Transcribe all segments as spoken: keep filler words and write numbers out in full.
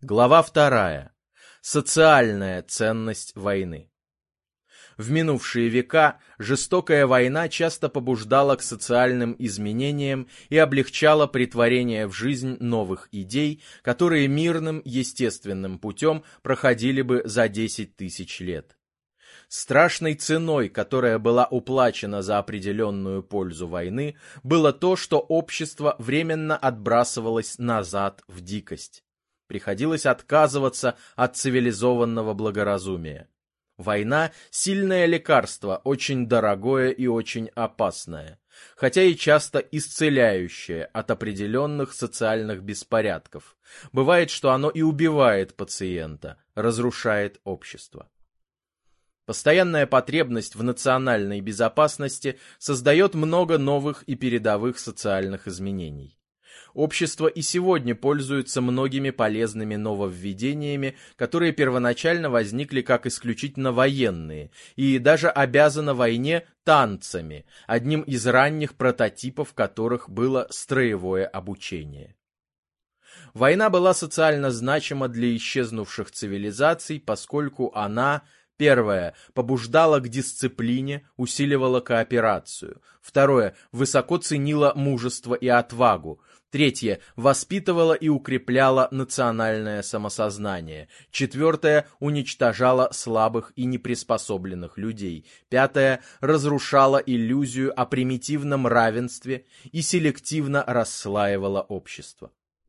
Глава вторая. Социальная ценность войны. В минувшие века жестокая война часто побуждала к социальным изменениям и облегчала претворение в жизнь новых идей, которые мирным, естественным путем проходили бы за десять тысяч лет. Страшной ценой, которая была уплачена за определенную пользу войны, было то, что общество временно отбрасывалось назад в дикость. Приходилось отказываться от цивилизованного благоразумия. Война – сильное лекарство, очень дорогое и очень опасное, хотя и часто исцеляющее от определенных социальных беспорядков. Бывает, что оно и убивает пациента, разрушает общество. Постоянная потребность в национальной безопасности создает много новых и передовых социальных изменений. Общество и сегодня пользуется многими полезными нововведениями, которые первоначально возникли как исключительно военные, и даже обязано войне танцами, одним из ранних прототипов которых было строевое обучение. Война была социально значима для исчезнувших цивилизаций, поскольку она: первое, побуждала к дисциплине, усиливала кооперацию. Второе, высоко ценила мужество и отвагу. Третье, воспитывала и укрепляла национальное самосознание. Четвертое, уничтожала слабых и неприспособленных людей. Пятое, разрушала иллюзию о примитивном равенстве и селективно расслаивала общество.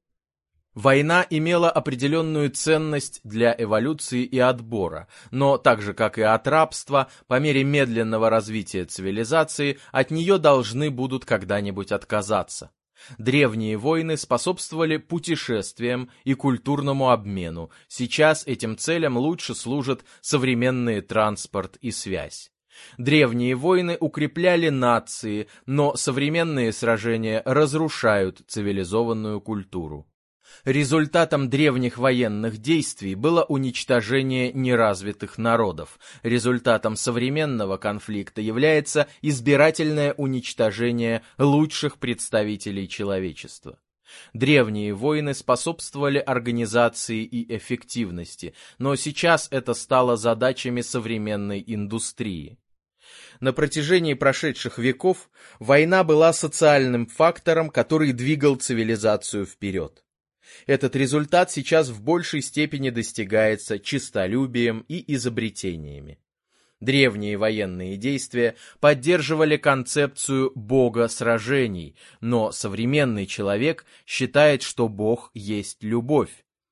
Война имела определенную ценность для эволюции и отбора, но так же, как и от рабства, по мере медленного развития цивилизации от нее должны будут когда-нибудь отказаться. Древние войны способствовали путешествиям и культурному обмену, сейчас этим целям лучше служат современный транспорт и связь. Древние войны укрепляли нации, но современные сражения разрушают цивилизованную культуру. Результатом древних военных действий было уничтожение неразвитых народов. Результатом современного конфликта является избирательное уничтожение лучших представителей человечества. Древние войны способствовали организации и эффективности, но сейчас это стало задачами современной индустрии. На протяжении прошедших веков война была социальным фактором, который двигал цивилизацию вперед. Этот результат сейчас в большей степени достигается честолюбием и изобретениями. Древние военные действия поддерживали концепцию бога сражений, но современный человек считает, что Бог есть любовь.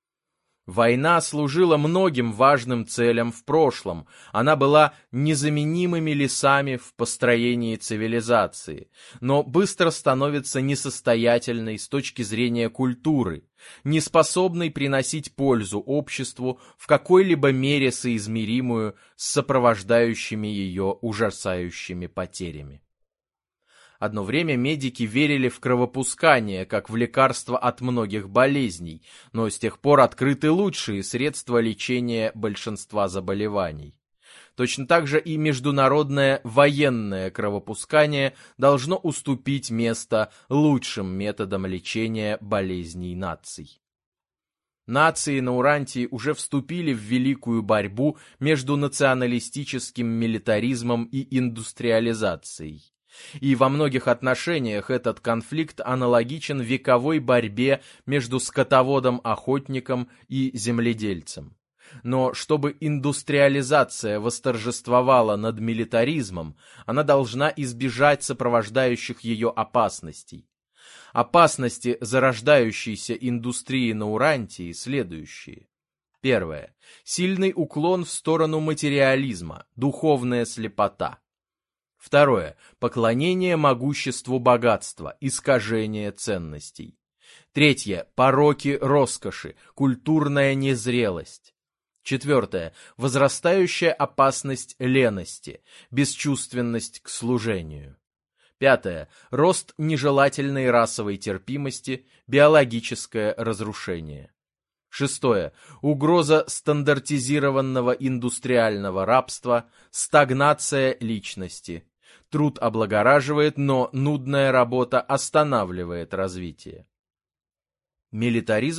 Война служила многим важным целям в прошлом, она была незаменимыми лесами в построении цивилизации, но быстро становится несостоятельной с точки зрения культуры, неспособной приносить пользу обществу в какой-либо мере соизмеримую с сопровождающими ее ужасающими потерями. Одно время медики верили в кровопускание, как в лекарство от многих болезней, но с тех пор открыты лучшие средства лечения большинства заболеваний. Точно так же и международное военное кровопускание должно уступить место лучшим методам лечения болезней наций. Нации на Урантии уже вступили в великую борьбу между националистическим милитаризмом и индустриализацией. И во многих отношениях этот конфликт аналогичен вековой борьбе между скотоводом-охотником и земледельцем. Но чтобы индустриализация восторжествовала над милитаризмом, она должна избежать сопровождающих ее опасностей. Опасности зарождающейся индустрии на Урантии следующие. Первое. Сильный уклон в сторону материализма, духовная слепота. Второе. Поклонение могуществу богатства, искажение ценностей. Третье. Пороки роскоши, культурная незрелость. Четвертое. Возрастающая опасность лености, бесчувственность к служению. Пятое. Рост нежелательной расовой терпимости, биологическое разрушение. Шестое. Угроза стандартизированного индустриального рабства, стагнация личности. Труд облагораживает, но нудная работа останавливает развитие. Милитаризм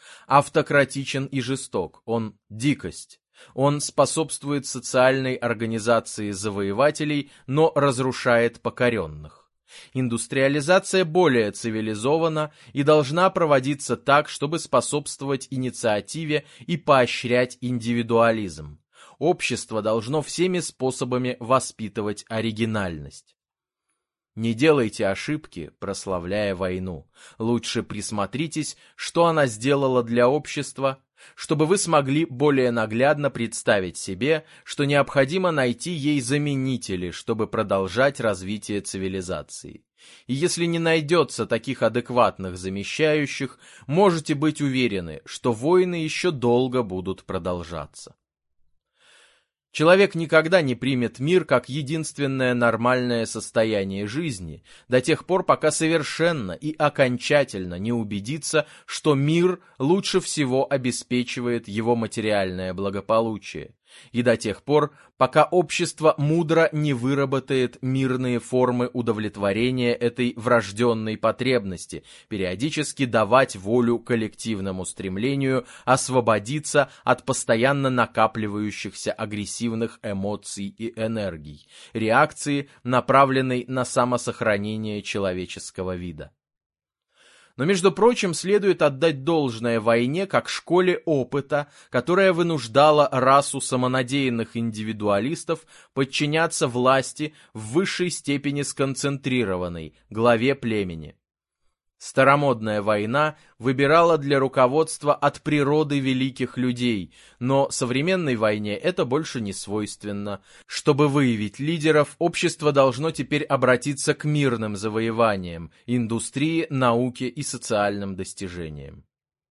автократичен и жесток, он – дикость. Он способствует социальной организации завоевателей, но разрушает покоренных. Индустриализация более цивилизована и должна проводиться так, чтобы способствовать инициативе и поощрять индивидуализм. Общество должно всеми способами воспитывать оригинальность. Не делайте ошибки, прославляя войну. Лучше присмотритесь, что она сделала для общества, чтобы вы смогли более наглядно представить себе, что необходимо найти ей заменители, чтобы продолжать развитие цивилизации. И если не найдется таких адекватных замещающих, можете быть уверены, что войны еще долго будут продолжаться. Человек никогда не примет мир как единственное нормальное состояние жизни до тех пор, пока совершенно и окончательно не убедится, что мир лучше всего обеспечивает его материальное благополучие, и до тех пор, пока общество мудро не выработает мирные формы удовлетворения этой врожденной потребности, периодически давать волю коллективному стремлению освободиться от постоянно накапливающихся агрессивных эмоций и энергий, реакции, направленной на самосохранение человеческого вида. Но, между прочим, следует отдать должное войне как школе опыта, которая вынуждала расу самонадеянных индивидуалистов подчиняться власти в высшей степени сконцентрированной, главе племени. Старомодная война выбирала для руководства от природы великих людей, но современной войне это больше не свойственно. Чтобы выявить лидеров, общество должно теперь обратиться к мирным завоеваниям, индустрии, науке и социальным достижениям.